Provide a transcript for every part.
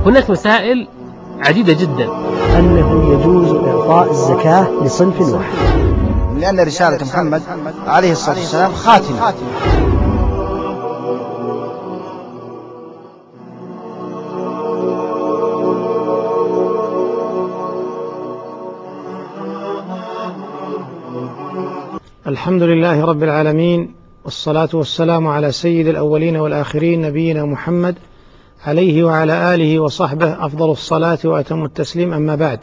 هناك مسائل عديدة جدا. أنه يجوز إعطاء الزكاة لصنف واحد، لأن رسالة محمد عليه الصلاة والسلام خاتمة. الحمد لله رب العالمين، والصلاة والسلام على سيد الأولين والآخرين نبينا محمد عليه وعلى آله وصحبه أفضل الصلاة وأتم التسليم. أما بعد،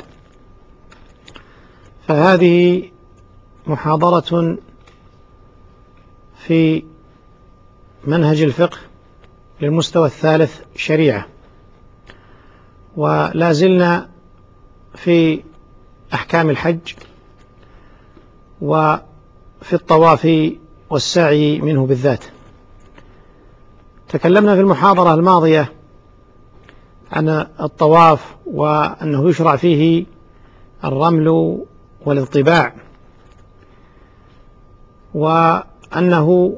فهذه محاضرة في منهج الفقه للمستوى الثالث شريعة، ولا زلنا في أحكام الحج وفي الطواف والسعي منه بالذات. تكلمنا في المحاضرة الماضية عن الطواف، وأنه يشرع فيه الرمل والاطباع، وأنه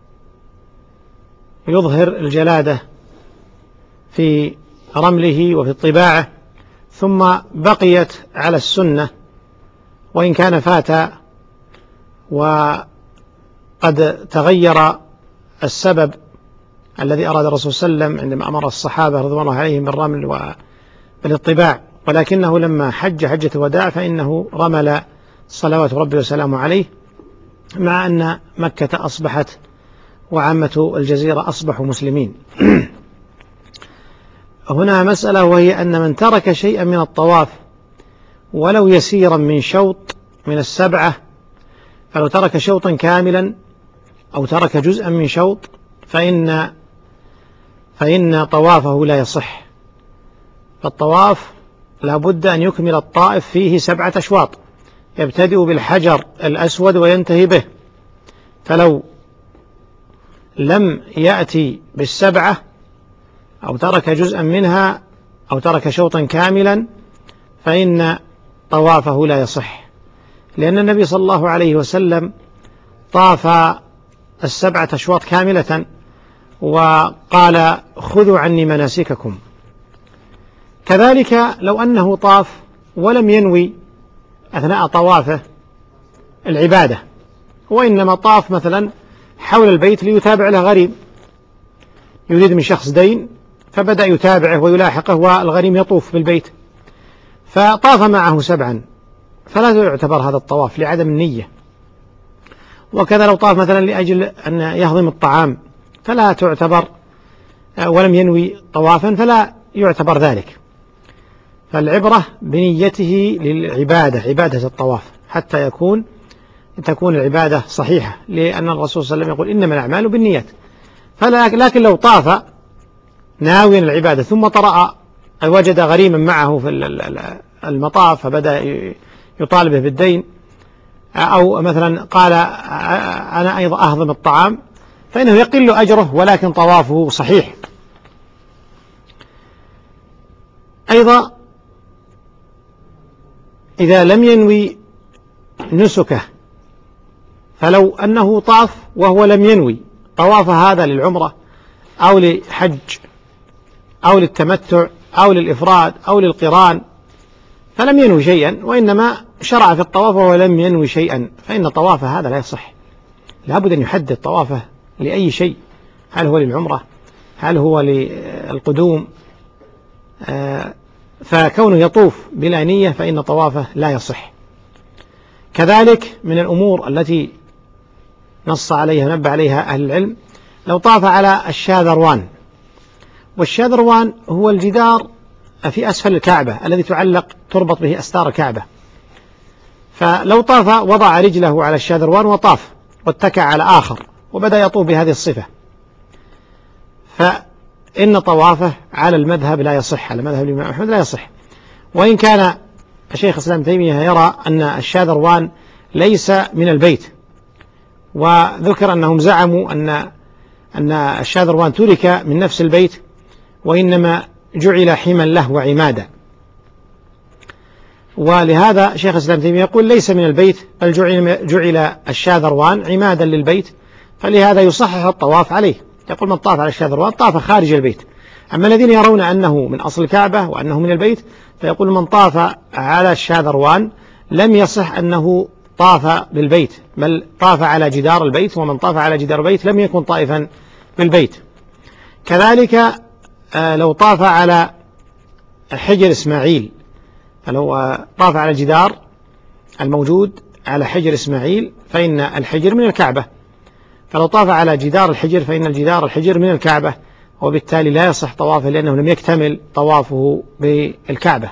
يظهر الجلادة في رمله وفي طباعه، ثم بقيت على السنة وإن كان فات وقد تغير السبب الذي أراد الرسول صلى الله عليه وسلم عندما أمر الصحابة رضوان الله عليهم بالرمل وبالاطباع، ولكنه لما حج حجة الوداع فإنه رمل صلوات ربي وسلامه عليه، مع أن مكة أصبحت وعامة الجزيرة أصبحوا مسلمين. هنا مسألة، وهي أن من ترك شيئا من الطواف ولو يسيرا من شوط من السبعة، فلو ترك شوطا كاملا أو ترك جزءا من شوط فإن طوافه لا يصح. فالطواف لا بد أن يكمل الطائف فيه 7 أشواط، يبتدئ بالحجر الأسود وينتهي به، فلو لم يأتي بال7 أو ترك جزءا منها أو ترك شوطا كاملا فإن طوافه لا يصح، لأن النبي صلى الله عليه وسلم طاف 7 أشواط كاملة وقال: خذوا عني مناسككم. كذلك لو أنه طاف ولم ينوي أثناء طوافه العبادة، وإنما طاف مثلا حول البيت ليتابع له غريم، يريد من شخص دين فبدأ يتابعه ويلاحقه والغريم يطوف بالبيت، فطاف معه 7، فلا يعتبر هذا الطواف لعدم النية. وكذا لو طاف مثلا لأجل أن يهضم الطعام فلا تعتبر، ولم ينوي طوافا فلا يعتبر ذلك. فالعبرة بنيته للعبادة، عبادة الطواف، حتى تكون العبادة صحيحة، لأن الرسول صلى الله عليه وسلم يقول: إنما الأعمال بالنيات. لكن لو طاف ناويا العبادة ثم طرأ وجد غريما معه في المطاف فبدأ يطالبه بالدين، أو مثلا قال: أنا أيضا أهضم الطعام، فإنه يقل أجره ولكن طوافه صحيح. أيضا إذا لم ينوي نسكه، فلو أنه طاف وهو لم ينوي طواف هذا للعمرة أو لحج أو للتمتع أو للإفراد أو للقران، فلم ينوي شيئا وإنما شرع في الطواف وهو لم ينوي شيئا، فإن طواف هذا لا يصح. لابد أن يحدد طوافه لأي شيء، هل هو للعمرة، هل هو للقدوم، فكونه يطوف بلا نية فإن طوافه لا يصح. كذلك من الأمور التي نص عليها ونبه عليها أهل العلم، لو طاف على الشاذروان، والشاذروان هو الجدار في أسفل الكعبة الذي تربط به أستار الكعبة، فلو طاف وضع رجله على الشاذروان وطاف واتكى على آخر وبدأ يطوف بهذه الصفة، فإن طوافه على المذهب لا يصح، على مذهب الإمام أحمد لا يصح. وإن كان الشيخ الإسلام تيمية يرى أن الشاذروان ليس من البيت، وذكر أنهم زعموا أن الشاذروان ترك من نفس البيت وإنما جعل حما له وعمادا، ولهذا شيخ الإسلام تيمية يقول: ليس من البيت، بل جعل الشاذروان عمادا للبيت، فلهذا يصحح الطواف عليه. يقول: من طاف على الشاذروان طاف خارج البيت، أما الذين يرون أنه من أصل الكعبة وأنه من البيت فيقول من طاف على الشاذروان لم يصح أنه طاف بالبيت، بل طاف على جدار البيت، ومن طاف على جدار البيت لم يكن طائفا بالبيت. كذلك لو طاف على حجر إسماعيل، فلو طاف على الجدار الموجود على حجر إسماعيل فإن الحجر من الكعبة، فلو طاف على جدار الحجر فإن الجدار الحجر من الكعبة، وبالتالي لا يصح طوافه لأنه لم يكتمل طوافه بالكعبة.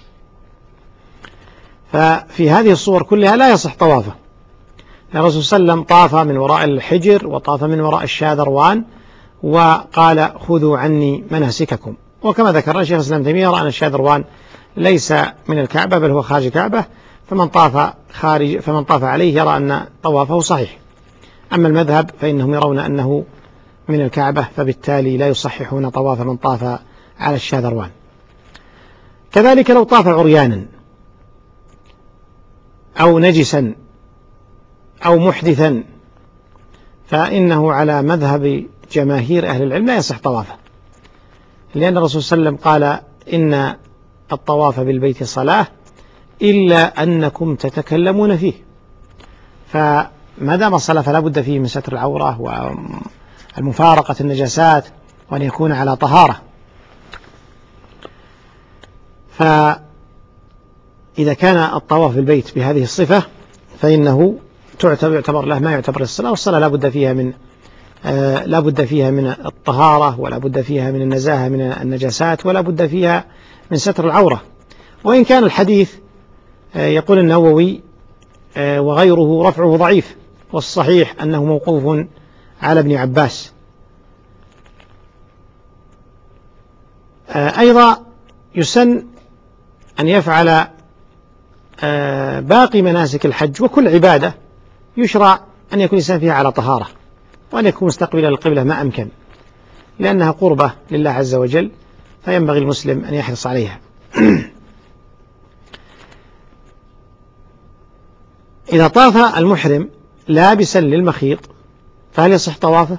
ففي هذه الصور كلها لا يصح طوافه. الرسول صلى الله عليه وسلم طاف من وراء الحجر وطاف من وراء الشاذروان وقال خذوا عني مناسككم. وكما ذكرنا شيخ الإسلام ابن تيمية يرى أن الشاذروان ليس من الكعبة بل هو خارج الكعبة، فمن طاف عليه يرى أن طوافه صحيح. أما المذهب فإنهم يرون أنه من الكعبة، فبالتالي لا يصححون طواف من طاف على الشاذروان. كذلك لو طاف عريانا أو نجسا أو محدثا فإنه على مذهب جماهير أهل العلم لا يصح طوافه، لأن الرسول صلى الله عليه وسلم قال إن الطواف بالبيت صلاة إلا أنكم تتكلمون فيه، فما دام الصلاة فلا بد فيه من ستر العورة ومفارقة النجاسات وأن يكون على طهارة. فإذا كان الطواف بالبيت بهذه الصفة فإنه يعتبر له ما يعتبر الصلاة، والصلاة لا بد فيها من الطهارة، ولا بد فيها من النزاهة من النجاسات، ولا بد فيها من ستر العورة. وإن كان الحديث يقول النووي وغيره رفعه ضعيف، والصحيح أنه موقوف على ابن عباس. أيضا يسن أن يفعل باقي مناسك الحج وكل عبادة يشرع أن يكون الإنسان فيها على طهارة، وأن يكون مستقبلا للقبلة ما أمكن، لأنها قربة لله عز وجل، فينبغي المسلم أن يحرص عليها. إذا طاف المحرم لابسا للمخيط فهل يصح طوافه؟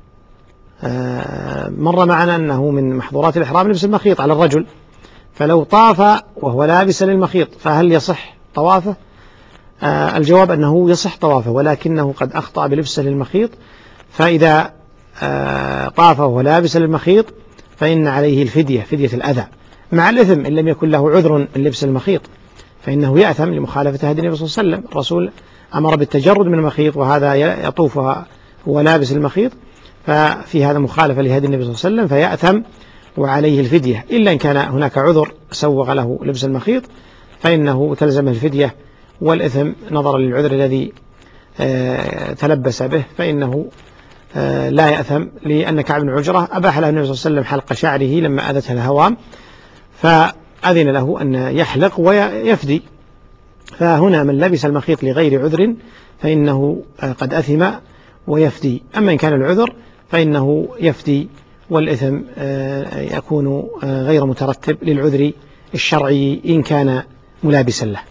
مر معنا أنه من محظورات الإحرام لبس المخيط على الرجل، فلو طاف وهو لابسا للمخيط فهل يصح طوافه؟ الجواب أنه يصح طوافه، ولكنه قد أخطأ بلبسه للمخيط، فإذا طاف وهو لابسا للمخيط فإن عليه الفدية، فدية الأذى، مع الإثم إن لم يكن له عذر من لبس المخيط، فإنه يأثم لمخالفة هدي النبي صلى الله عليه وسلم. الرسول أمر بالتجرد من المخيط وهذا يطوفها هو لابس المخيط، ففي هذا مخالفة لهدي النبي صلى الله عليه وسلم فيأثم وعليه الفدية، إلا إن كان هناك عذر سوغ له لبس المخيط فإنه تلزمه الفدية والإثم نظرا للعذر الذي تلبس به، فإنه لا يأثم، لأن كعب بن عجرة أباح له النبي صلى الله عليه وسلم حلق شعره لما أذته الهوام، فأذن له أن يحلق ويفدي. فهنا من لبس المخيط لغير عذر فإنه قد أثم ويفدي، أما إن كان العذر فإنه يفدي والإثم يكون غير مترتب للعذر الشرعي إن كان ملابسا له.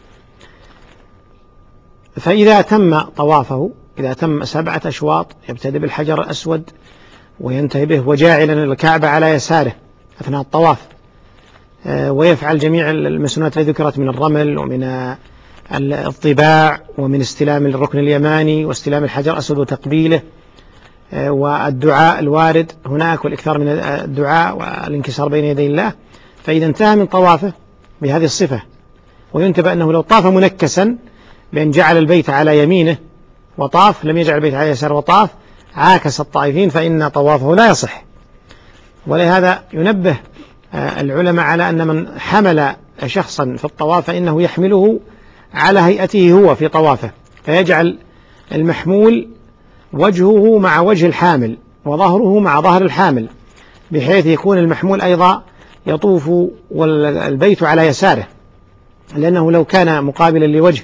فإذا تم طوافه، إذا تم 7 أشواط يبتدئ بالحجر الأسود وينتهي به وجاعلا الكعبة على يساره أثناء الطواف، ويفعل جميع المسنونات التي ذكرت من الرمل ومن الطباع ومن استلام الركن اليماني واستلام الحجر الأسود وتقبيله والدعاء الوارد هناك والإكثار من الدعاء والانكسار بين يدي الله. فإذا انتهى من طوافه بهذه الصفة، وينتبه أنه لو طاف منكسا بأن جعل البيت على يمينه وطاف، لم يجعل البيت على يسار وطاف، عاكس الطائفين، فإن طوافه لا يصح. ولهذا ينبه العلماء على أن من حمل شخصا في الطواف فإنه يحمله على هيئته هو في طوافه، فيجعل المحمول وجهه مع وجه الحامل وظهره مع ظهر الحامل، بحيث يكون المحمول أيضا يطوف والبيت على يساره، لأنه لو كان مقابلا لوجه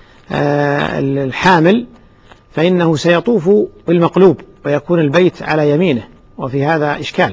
الحامل فإنه سيطوف بالمقلوب ويكون البيت على يمينه، وفي هذا إشكال.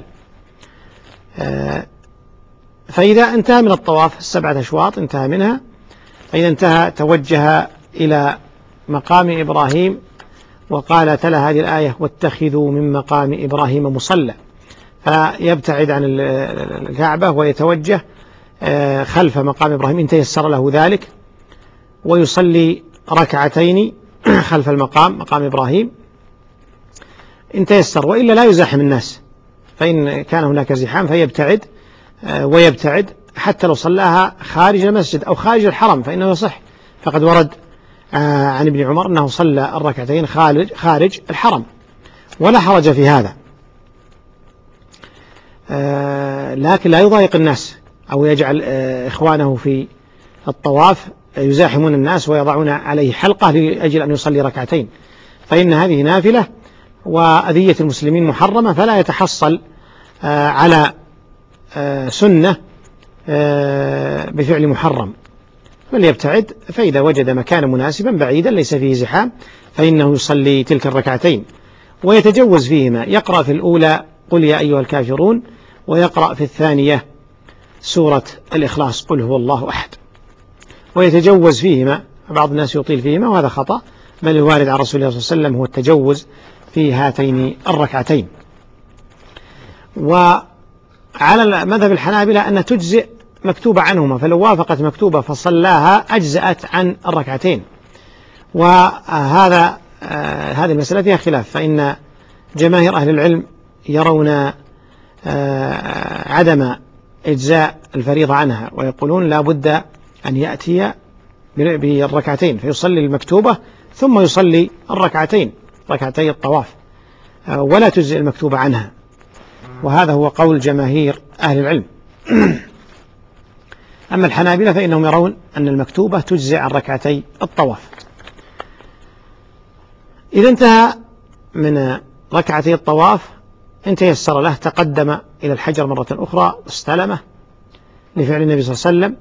فإذا انتهى من الطواف 7 أشواط انتهى منها، فإذا انتهى توجه إلى مقام إبراهيم وقال تلا هذه الآية واتخذوا من مقام إبراهيم مصلى، فيبتعد عن الكعبة ويتوجه خلف مقام إبراهيم إن تيسر له ذلك، ويصلي ركعتين خلف مقام إبراهيم إن تيسر، وإلا لا يزاحم الناس، فإن كان هناك زحام فيبتعد ويبتعد حتى لو صلاها خارج المسجد أو خارج الحرم فإنه يصح، فقد ورد عن ابن عمر أنه صلى الركعتين خارج الحرم ولا حرج في هذا، لكن لا يضايق الناس أو يجعل إخوانه في الطواف يزاحمون الناس ويضعون عليه حلقة لأجل أن يصلي ركعتين، فإن هذه نافلة وأذية المسلمين محرمة، فلا يتحصل على سنة بفعل محرم، بل يبتعد، فإذا وجد مكانا مناسبا بعيدا ليس فيه زحام فإنه يصلي تلك الركعتين ويتجوز فيهما، يقرأ في الأولى قل يا أيها الكافرون، ويقرأ في الثانية سورة الإخلاص قل هو الله أحد، ويتجوز فيهما. بعض الناس يطيل فيهما وهذا خطأ، بل الوارد عن رسول الله صلى الله عليه وسلم هو التجوز في هاتين الركعتين. وعلى مذهب الحنابلة أن تجزئ مكتوبة عنهما، فلو وافقت مكتوبة فصلاها أجزأت عن الركعتين، وهذا هذه المسألة فيها خلاف، فإن جماهير أهل العلم يرون عدم إجزاء الفريضة عنها، ويقولون لا بد أن يأتي بالركعتين فيصلي المكتوبة ثم يصلي الركعتين ركعتي الطواف، ولا تجزئ المكتوبة عنها، وهذا هو قول جماهير أهل العلم. أما الحنابلة فإنهم يرون أن المكتوبة تجزئ عن ركعتي الطواف. إذا انتهى من ركعتي الطواف إن تيسر له تقدم إلى الحجر مرة أخرى واستلمه لفعل النبي صلى الله عليه وسلم،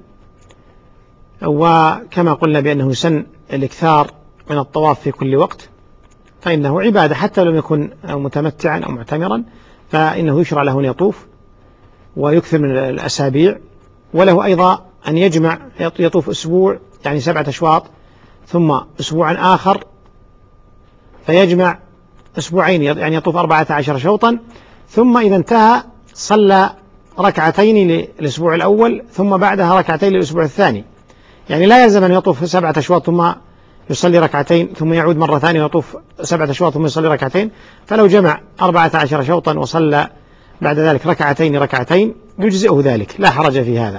وكما قلنا بأنه سن الإكثار من الطواف في كل وقت، فإنه عبادة حتى لم يكن متمتعا أو معتمرا، فإنه يشرع له أن يطوف ويكثر من الأسابيع، وله أيضا أن يجمع يطوف أسبوع يعني 7 أشواط ثم أسبوعا آخر فيجمع أسبوعين يعني يطوف 14 شوطا، ثم إذا انتهى صلى ركعتين للأسبوع الأول ثم بعدها ركعتين للأسبوع الثاني، يعني لا يلزم أن يطوف 7 أشواط ثم يصلي ركعتين ثم يعود مرة ثانية ويطوف 7 أشواط ثم يصلي ركعتين، فلو جمع 14 شوطا وصلى بعد ذلك ركعتين يجزئه ذلك، لا حرج في هذا.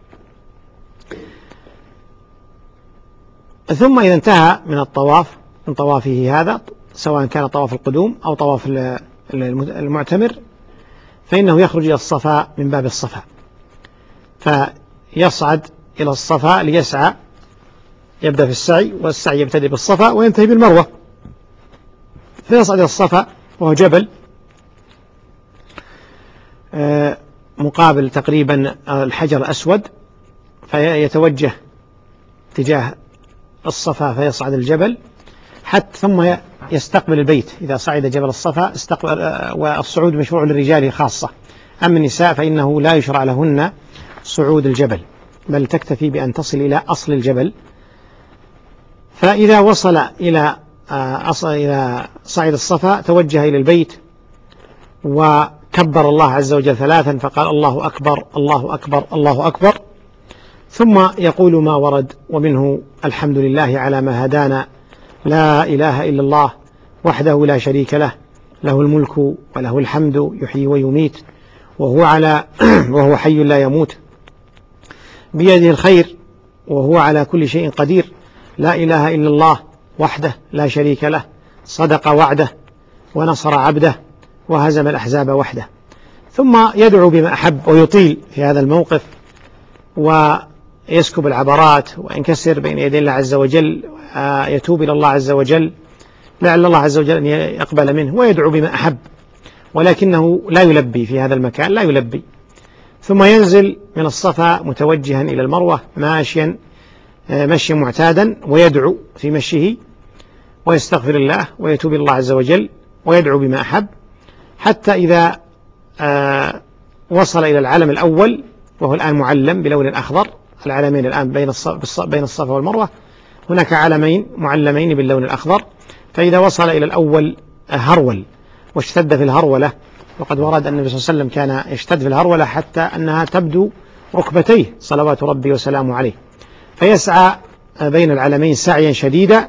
ثم إذا انتهى من الطواف من طوافه هذا، سواء كان طواف القدوم أو طواف المعتمر، فإنه يخرج إلى الصفا من باب الصفا، فيصعد إلى الصفا ليسعى، يبدأ في السعي، والسعي يبتدئ بالصفا وينتهي بالمروة، فيصعد إلى الصفا وهو جبل مقابل تقريبا الحجر الأسود، فيتوجه تجاه الصفا فيصعد الجبل حتى ثم يستقبل البيت. إذا صعد جبل الصفا والصعود مشروع للرجال خاصة، أما النساء فإنه لا يشرع لهن صعود الجبل، بل تكتفي بأن تصل إلى أصل الجبل. فإذا وصل إلى صعيد الصفا توجه إلى البيت وكبر الله عز وجل 3 فقال الله أكبر الله أكبر الله أكبر، ثم يقول ما ورد، ومنه الحمد لله على ما هدانا، لا إله إلا الله وحده لا شريك له، له الملك وله الحمد يحيي ويميت وهو حي لا يموت، بيده الخير وهو على كل شيء قدير، لا إله إلا الله وحده لا شريك له، صدق وعده ونصر عبده وهزم الأحزاب وحده. ثم يدعو بما أحب ويطيل في هذا الموقف ويسكب العبرات وينكسر بين يدي الله عز وجل، يتوب إلى الله عز وجل لعل الله عز وجل أن يقبل منه، ويدعو بما أحب، ولكنه لا يلبي في هذا المكان، لا يلبي. ثم ينزل من الصفا متوجها إلى المروة ماشيا معتادا، ويدعو في مشيه ويستغفر الله ويتوب إلى الله عز وجل ويدعو بما أحب، حتى إذا وصل إلى العلم الأول وهو الآن معلم بلون أخضر. العلمين الآن بين الصفا والمروة هناك علمين معلمين باللون الأخضر، فإذا وصل إلى الأول هرول واشتد في الهرولة وقد ورد أن النبي صلى الله عليه وسلم كان يشتد في الهرولة حتى أنها تبدو ركبتيه صلوات ربي وسلامه عليه، فيسعى بين العلمين سعيا شديدا،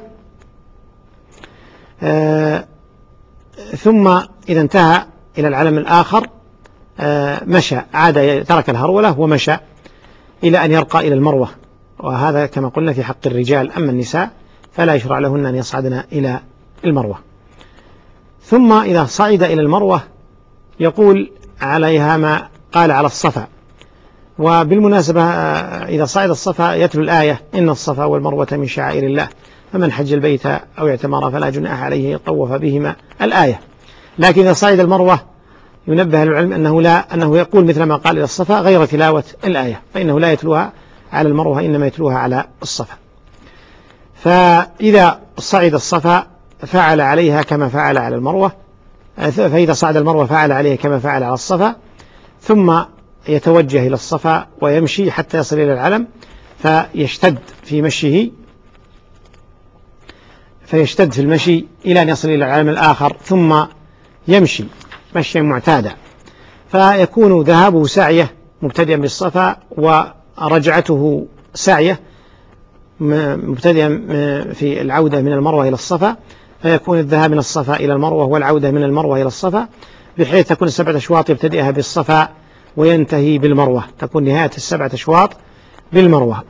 ثم إذا انتهى إلى العلم الآخر مشى، عاد ترك الهرولة ومشى إلى أن يرقى إلى المروة، وهذا كما قلنا في حق الرجال. أما النساء فلا يشرع لهن أن يصعدن إلى المروة. ثم إذا صعد إلى المروة يقول عليها ما قال على الصفا. وبالمناسبة إذا صعد الصفا يتلو الآية إن الصفا والمروة من شعائر الله فمن حج البيت أو اعتمر فلا جناح عليه يطوف بهما الآية. لكن إذا صعد المروة ينبه العلم أنه يقول مثل ما قال إلى الصفا غير تلاوة الآية، فإنه لا يتلوها على المروة إنما يتلوها على الصفا. فإذا صعد الصفا فعل عليها كما فعل على المروة، فإذا صعد المروة فعل عليها كما فعل على الصفا، ثم يتوجه إلى الصفا ويمشي حتى يصل إلى العلم، فيشتد في المشي إلى أن يصل إلى العلم الآخر، ثم يمشي مشيا معتادا، فيكون ذهابه سعيه مبتدئا بالصفا ورجعته سعيه مبتدئا في العودة من المروة إلى الصفا، فيكون الذهاب من الصفا إلى المروة والعودة من المروة إلى الصفا، بحيث تكون 7 أشواط يبتدئها بالصفا وينتهي بالمروة، تكون نهاية 7 أشواط بالمروة.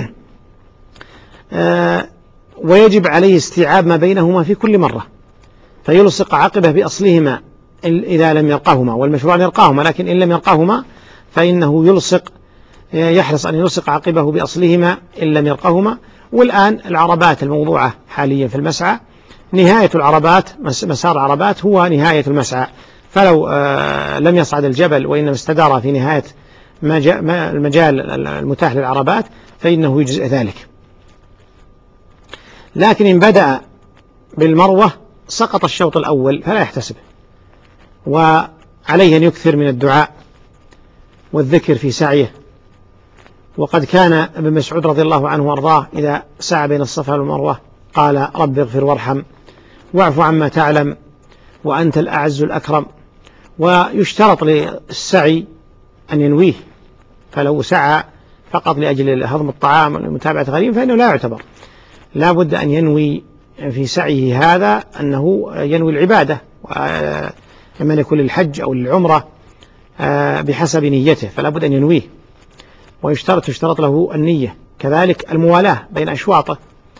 ويجب عليه استيعاب ما بينهما في كل مرة، فيلصق عقبه بأصلهما إذا لم يلقاهما، والمشروع أن يلقاهما، لكن إن لم يلقاهما فإنه يحرص أن يلصق عقبه بأصلهما إن لم يلقاهما. والآن العربات الموضوعة حاليا في المسعى، نهاية العربات مسار العربات هو نهاية المسعى، فلو لم يصعد الجبل وإنما استدار في نهاية المجال المتاح للعربات فإنه يجزئ ذلك. لكن إن بدأ بالمروة سقط الشوط الأول فلا يحتسبه، وعليه أن يكثر من الدعاء والذكر في سعيه. وقد كان ابن مسعود رضي الله عنه وارضاه إذا سعى بين الصفا والمروة قال رب اغفر وارحم واعف عما تعلم وأنت الأعز الأكرم. ويشترط للسعي أن ينويه، فلو سعى فقط لأجل هضم الطعام ومتابعة غريم فإنه لا يعتبر، لا بد أن ينوي في سعيه هذا أنه ينوي العبادة، وإما يكون للحج أو للعمرة بحسب نيته، فلا بد أن ينويه. ويشترط له النية، كذلك الموالاة بين أشواطه.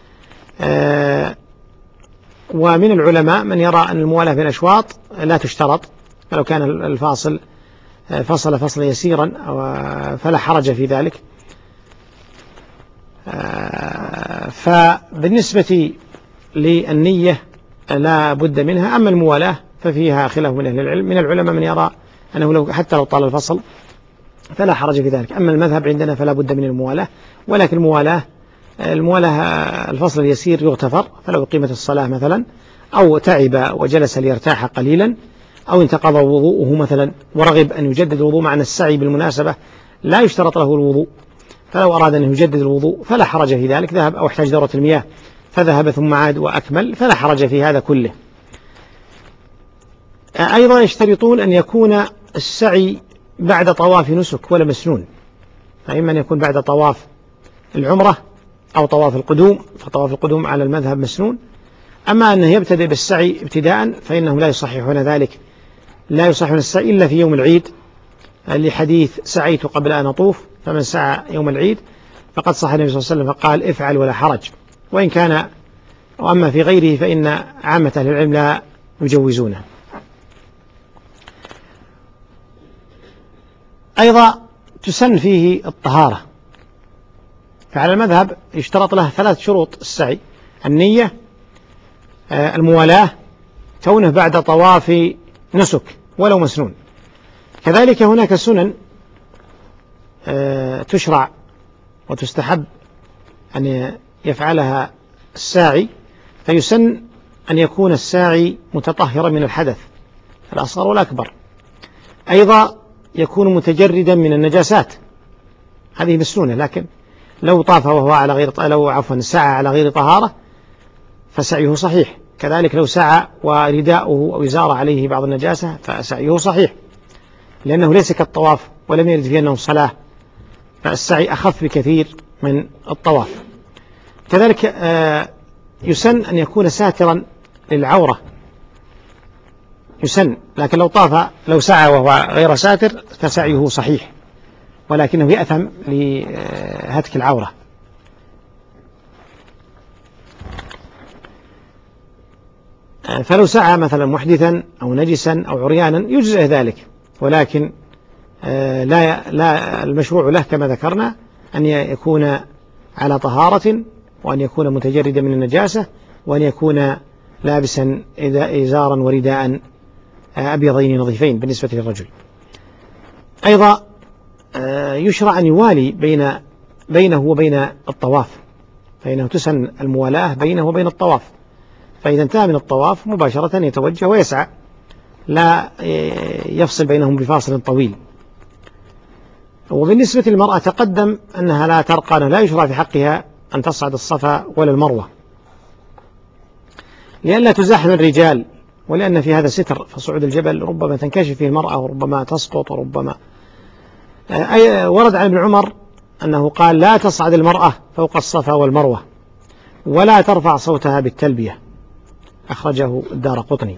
ومن العلماء من يرى أن الموالاة بين أشواط لا تشترط، فلو كان الفاصل فصلا يسيرا فلا حرج في ذلك. فبالنسبة للنية لا بد منها. أما الموالاة ففيها خلاف من أهل العلم، من العلماء من يرى أنه حتى لو طال الفصل فلا حرج في ذلك. أما المذهب عندنا فلا بد من الموالاة، ولكن الموالاة الفصل اليسير يغتفر، فلو قيمة الصلاة مثلا أو تعب وجلس ليرتاح قليلا أو انتقض وضوءه مثلا ورغب أن يجدد الوضوء، مع أن السعي بالمناسبة لا يشترط له الوضوء، فلو أراد أن يجدد الوضوء فلا حرج في ذلك، ذهب أو احتاج دورة المياه فذهب ثم عاد وأكمل فلا حرج في هذا كله. أيضا يشترطون أن يكون السعي بعد طواف نسك ولا مسنون، فإما أن يكون بعد طواف العمرة أو طواف القدوم، فطواف القدوم على المذهب مسنون. أما أنه يبتدئ بالسعي ابتداء فإنهم لا يصححون ذلك، لا يصححون السعي إلا في يوم العيد، لحديث سعيت قبل أن أطوف فمن سعى يوم العيد فقد صح النبي صلى الله عليه وسلم فقال افعل ولا حرج. وإن كان وأما في غيره فإن عامة أهل العلم لا يجوزونه. أيضا تسن فيه الطهارة، فعلى المذهب يشترط له 3 شروط السعي: النية، الموالاة، كونه بعد طواف نسك ولو مسنون. كذلك هناك سنن تشرع وتستحب أن يفعلها الساعي، فيسن أن يكون الساعي متطهرا من الحدث الأصغر والأكبر، أيضا يكون متجردا من النجاسات، هذه مسنونة. لكن لو طاف وهو على غير سعى على غير طهارة فسعيه صحيح، كذلك لو سعى ورداؤه أو إزاره عليه بعض النجاسة فسعيه صحيح، لأنه ليس كالطواف ولم يرد فيه أنه صلاة، فالسعي أخف بكثير من الطواف. كذلك يسن أن يكون ساترا للعورة، يسن، لكن لو سعى وهو غير ساتر فسعيه صحيح، ولكنه يأثم لهتك العورة. فلو سعى مثلا محدثا أو نجسا أو عريانا يجزئ ذلك، ولكن لا المشروع له كما ذكرنا أن يكون على طهارة، وأن يكون متجردا من النجاسة، وأن يكون لابسا إزارا ورداء أبيضين نظيفين بالنسبة للرجل. أيضا يشرع أن يوالي بينه وبين الطواف، فإنه تسن الموالاة بينه وبين الطواف، فإذا انتهى من الطواف مباشرة يتوجه ويسعى، لا يفصل بينهم بفاصل طويل. وبالنسبة للمرأة تقدم أنها لا ترقى، لا يشرع في حقها أن تصعد الصفا ولا المروة، لئلا تزاحم الرجال، ولأن في هذا ستر، فصعود الجبل ربما تنكشف فيه المرأة وربما تسقط وربما ورد عن ابن عمر أنه قال: لا تصعد المرأة فوق الصفا والمروة ولا ترفع صوتها بالتلبية، أخرجه الدارقطني.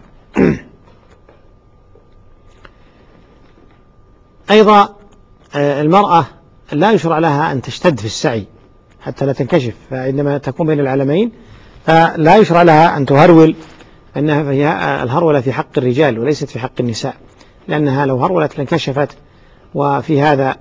أيضا المرأة لا يشرع لها أن تشتد في السعي حتى لا تنكشف، فعندما تكون بين العلمين فلا يشرع لها أن تهرول، أنها الهرولة في حق الرجال وليست في حق النساء، لأنها لو هرولت لانكشفت، وفي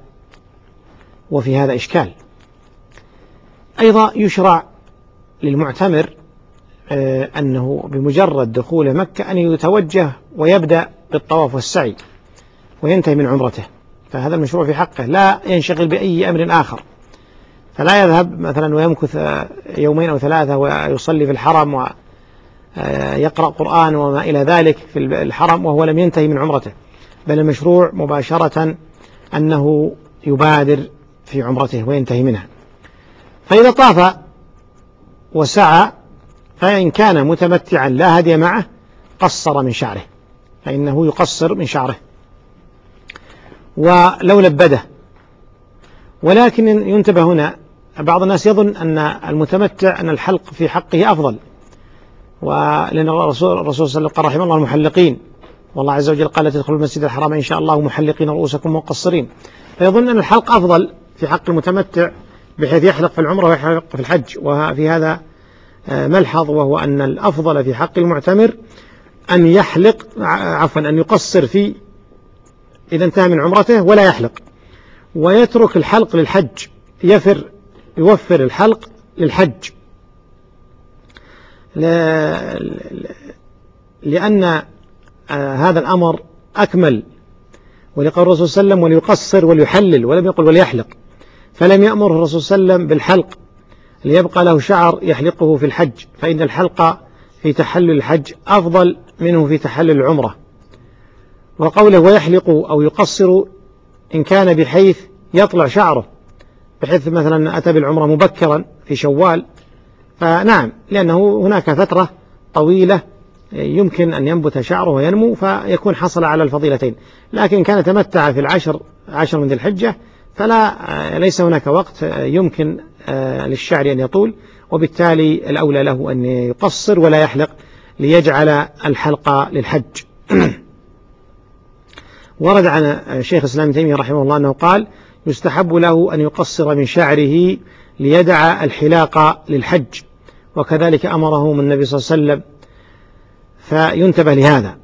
هذا إشكال. أيضا يشرع للمعتمر أنه بمجرد دخول مكة أن يتوجه ويبدأ بالطواف والسعي وينتهي من عمرته، فهذا المشروع في حقه، لا ينشغل بأي أمر آخر، فلا يذهب مثلا ويمكث 2 أو 3 ويصلي في الحرم ويقرأ قرآن وما إلى ذلك في الحرم وهو لم ينتهي من عمرته، بل المشروع مباشرة أنه يبادر في عمرته وينتهي منها. فإذا طاف وسعى، فإن كان متمتعا لا هدي معه قصر من شعره، فإنه يقصر من شعره ولو لبده. ولكن ينتبه هنا، بعض الناس يظن أن المتمتع أن الحلق في حقه أفضل، ولأن الرسول صلى الله عليه وسلم قال: رحم الله المحلقين، والله عز وجل قال: تدخلوا المسجد الحرام إن شاء الله محلقين رؤوسكم مقصرين، فيظن أن الحلق أفضل في حق المتمتع بحيث يحلق في العمرة ويحلق في الحج. وفي هذا ملحظ، وهو أن الأفضل في حق المعتمر أن يقصر في إذا انتهى من عمرته ولا يحلق، ويترك الحلق للحج، يوفر الحلق للحج، لأن هذا الأمر أكمل، ولقول الرسول صلى الله عليه وسلم: وليقصر وليحلل، ولم يقل وليحلق، فلم يأمره الرسول صلى الله عليه وسلم بالحلق ليبقى له شعر يحلقه في الحج، فإن الحلق في تحلل الحج أفضل منه في تحلل العمرة. وقوله ويحلق أو يقصر إن كان بحيث يطلع شعره، بحيث مثلا أتى بالعمرة مبكرا في شوال، فنعم، لأنه هناك فترة طويلة يمكن أن ينبت شعره وينمو، فيكون حصل على الفضيلتين. لكن كان تمتع في 10 من ذي الحجة، ليس هناك وقت يمكن للشعر أن يطول، وبالتالي الأولى له أن يقصر ولا يحلق ليجعل الحلق للحج. ورد عن شيخ الإسلام ابن تيمية رحمه الله أنه قال: يستحب له أن يقصر من شعره ليدع الحلاق للحج، وكذلك أمره من النبي صلى الله عليه وسلم، فينتبه لهذا.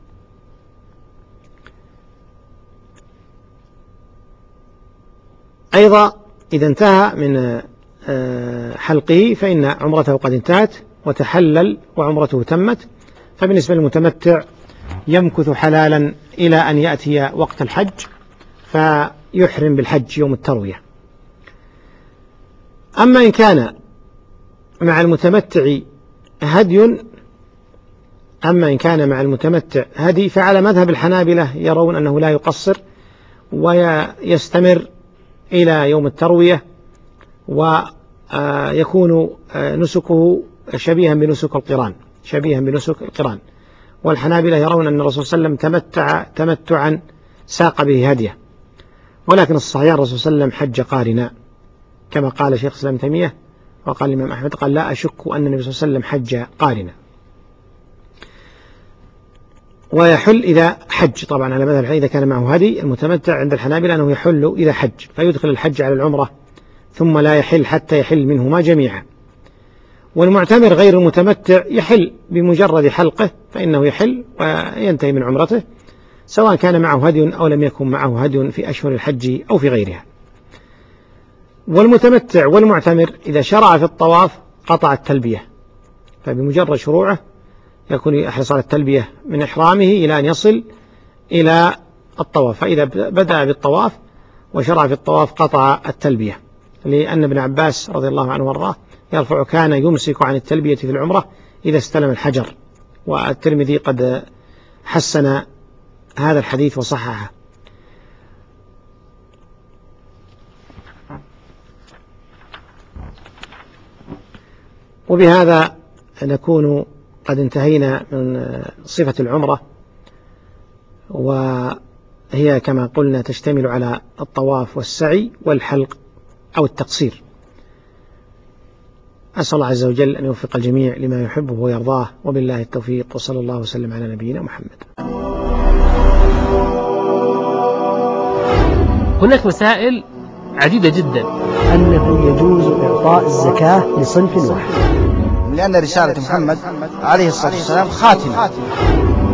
أيضا إذا انتهى من حلقه فإن عمرته قد انتهت وتحلل وعمرته تمت، فبالنسبة للمتمتع يمكث حلالا إلى أن يأتي وقت الحج فيحرم بالحج يوم التروية. أما إن كان مع المتمتع هدي فعلى مذهب الحنابلة يرون أنه لا يقصر ويستمر إلى يوم التروية، ويكون نسكه شبيها بنسك القران، شبيها بنسك القران. والحنابلة يرون أن الرسول صلى الله عليه وسلم تمتعا ساق به هديه، ولكن الصحيح الرسول صلى الله عليه وسلم حج قارنا كما قال شيخ الإسلام ابن تيمية، وقال الإمام أحمد قال لا أشك أن النبي صلى الله عليه وسلم حج قارنا. ويحل إذا حج، طبعا على مذهب إذا كان معه هدي. المتمتع عند الحنابلة أنه يحل إذا حج، فيدخل الحج على العمرة ثم لا يحل حتى يحل منهما جميعا. والمعتمر غير المتمتع يحل بمجرد حلقه، فإنه يحل وينتهي من عمرته سواء كان معه هدي أو لم يكن معه هدي في أشهر الحج أو في غيرها. والمتمتع والمعتمر إذا شرع في الطواف قطع التلبية، فبمجرد شروعه يكون يحرص على التلبية من إحرامه إلى أن يصل إلى الطواف، فإذا بدأ بالطواف وشرع في الطواف قطع التلبية، لأن ابن عباس رضي الله عنه وارضاه يرفع كان يمسك عن التلبية في العمرة إذا استلم الحجر. والترمذي قد حسن هذا الحديث وصححه. وبهذا نكون قد انتهينا من صفة العمرة، وهي كما قلنا تشتمل على الطواف والسعي والحلق أو التقصير. أسأل الله عز وجل أن يوفق الجميع لما يحبه ويرضاه، وبالله التوفيق، وصلى الله وسلم على نبينا محمد. هناك مسائل عديدة جدا. أنه يجوز إعطاء الزكاة لصنف واحد، لأن رسالة محمد عليه الصلاة والسلام خاتمة